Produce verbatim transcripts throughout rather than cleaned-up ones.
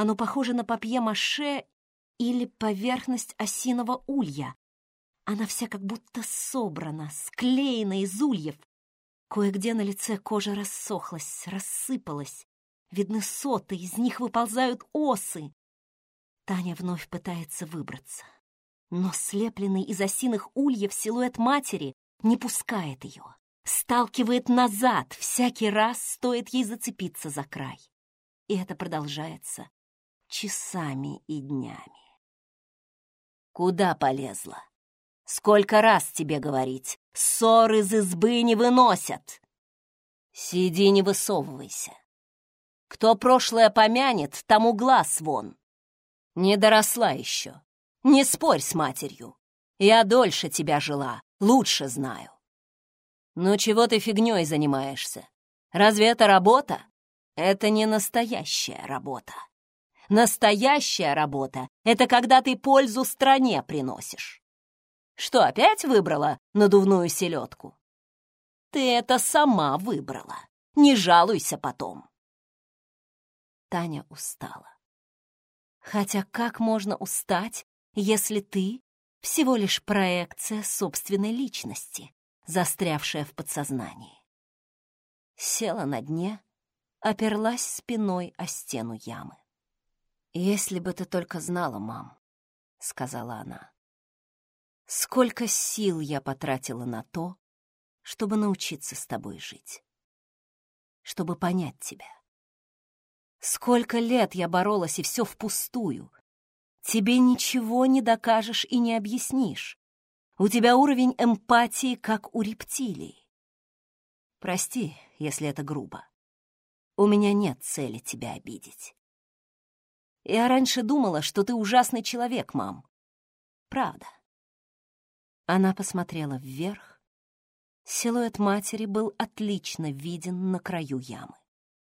Оно похоже на папье-маше или поверхность осиного улья. Она вся как будто собрана, склеена из ульев. Кое-где на лице кожа рассохлась, рассыпалась. Видны соты, из них выползают осы. Таня вновь пытается выбраться. Но слепленный из осиных ульев силуэт матери не пускает ее. Сталкивает назад, всякий раз стоит ей зацепиться за край. И это продолжается часами и днями. Куда полезла? Сколько раз тебе говорить? Ссор из избы не выносят. Сиди, не высовывайся. Кто прошлое помянет, тому глаз вон. Не доросла еще. Не спорь с матерью. Я дольше тебя жила, лучше знаю. Ну чего ты фигней занимаешься? Разве это работа? Это не настоящая работа. Настоящая работа — это когда ты пользу стране приносишь. Что, опять выбрала надувную селедку? Ты это сама выбрала. Не жалуйся потом. Таня устала. Хотя как можно устать, если ты всего лишь проекция собственной личности, застрявшая в подсознании? Села на дне, оперлась спиной о стену ямы. «Если бы ты только знала, мам», — сказала она, — «сколько сил я потратила на то, чтобы научиться с тобой жить, чтобы понять тебя. Сколько лет я боролась, и все впустую. Тебе ничего не докажешь и не объяснишь. У тебя уровень эмпатии, как у рептилий. Прости, если это грубо. У меня нет цели тебя обидеть. Я раньше думала, что ты ужасный человек, мам. Правда». Она посмотрела вверх. Силуэт матери был отлично виден на краю ямы.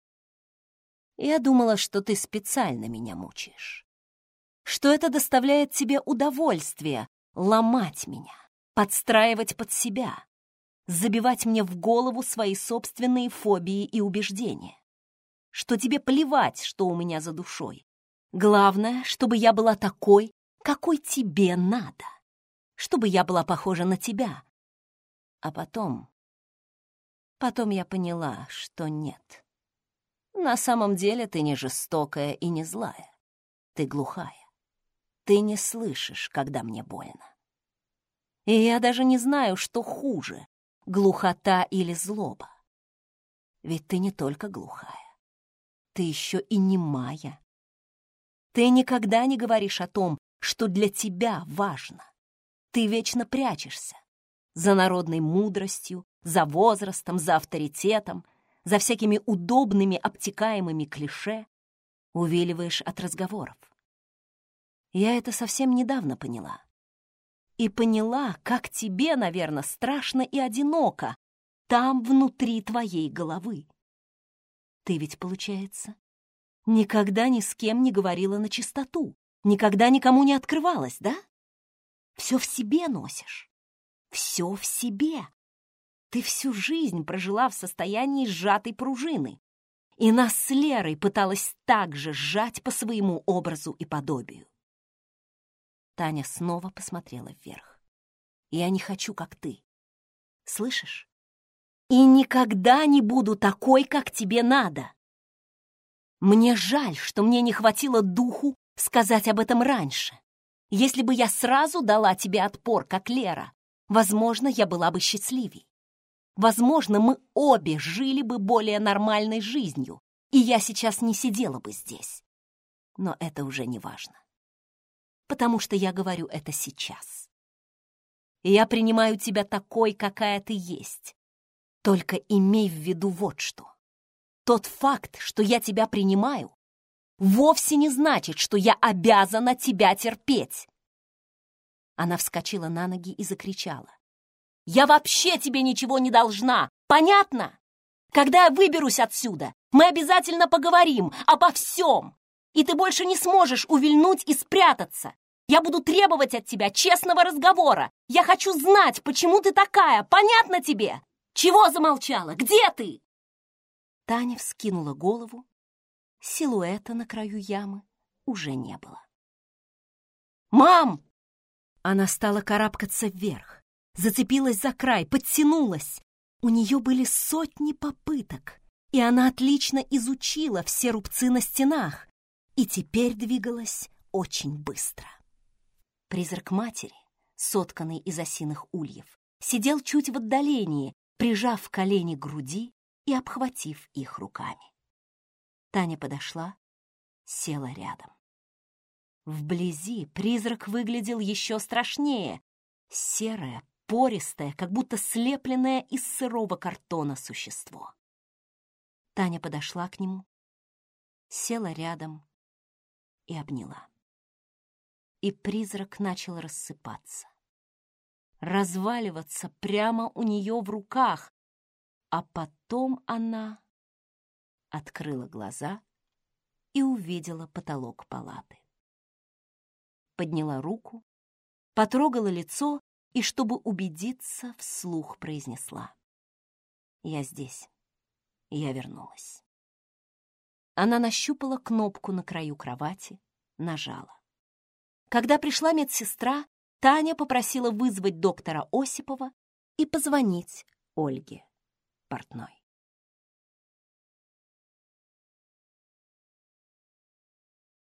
«Я думала, что ты специально меня мучаешь. Что это доставляет тебе удовольствие — ломать меня, подстраивать под себя, забивать мне в голову свои собственные фобии и убеждения. Что тебе плевать, что у меня за душой. Главное, чтобы я была такой, какой тебе надо. Чтобы я была похожа на тебя. А потом... Потом я поняла, что нет. На самом деле ты не жестокая и не злая. Ты глухая. Ты не слышишь, когда мне больно. И я даже не знаю, что хуже — глухота или злоба. Ведь ты не только глухая. Ты еще и немая. Ты никогда не говоришь о том, что для тебя важно. Ты вечно прячешься за народной мудростью, за возрастом, за авторитетом, за всякими удобными обтекаемыми клише, увиливаешь от разговоров. Я это совсем недавно поняла. И поняла, как тебе, наверное, страшно и одиноко там, внутри твоей головы. Ты ведь, получается, никогда ни с кем не говорила начистоту, никогда никому не открывалась, да? Все в себе носишь. Все в себе. Ты всю жизнь прожила в состоянии сжатой пружины, и нас с Лерой пыталась так же сжать по своему образу и подобию. Таня снова посмотрела вверх. «Я не хочу, как ты. Слышишь? И никогда не буду такой, как тебе надо. Мне жаль, что мне не хватило духу сказать об этом раньше. Если бы я сразу дала тебе отпор, как Лера, возможно, я была бы счастливей. Возможно, мы обе жили бы более нормальной жизнью, и я сейчас не сидела бы здесь. Но это уже не важно. Потому что я говорю это сейчас. Я принимаю тебя такой, какая ты есть. Только имей в виду вот что. Тот факт, что я тебя принимаю, вовсе не значит, что я обязана тебя терпеть. Она вскочила на ноги и закричала. Я вообще тебе ничего не должна, понятно? Когда я выберусь отсюда, мы обязательно поговорим обо всем, и ты больше не сможешь увильнуть и спрятаться. Я буду требовать от тебя честного разговора. Я хочу знать, почему ты такая, понятно тебе? Чего замолчала? Где ты?» Таня вскинула голову. Силуэта на краю ямы уже не было. «Мам!» Она стала карабкаться вверх, зацепилась за край, подтянулась. У нее были сотни попыток, и она отлично изучила все рубцы на стенах и теперь двигалась очень быстро. Призрак матери, сотканный из осиных ульев, сидел чуть в отдалении, прижав колени к груди и обхватив их руками. Таня подошла, села рядом. Вблизи призрак выглядел еще страшнее. Серое, пористое, как будто слепленное из сырого картона существо. Таня подошла к нему, села рядом и обняла. И призрак начал рассыпаться, разваливаться прямо у нее в руках, а потом она открыла глаза и увидела потолок палаты. Подняла руку, потрогала лицо и, чтобы убедиться, вслух произнесла: «Я здесь, я вернулась». Она нащупала кнопку на краю кровати, нажала. Когда пришла медсестра, Таня попросила вызвать доктора Осипова и позвонить Ольге Портной.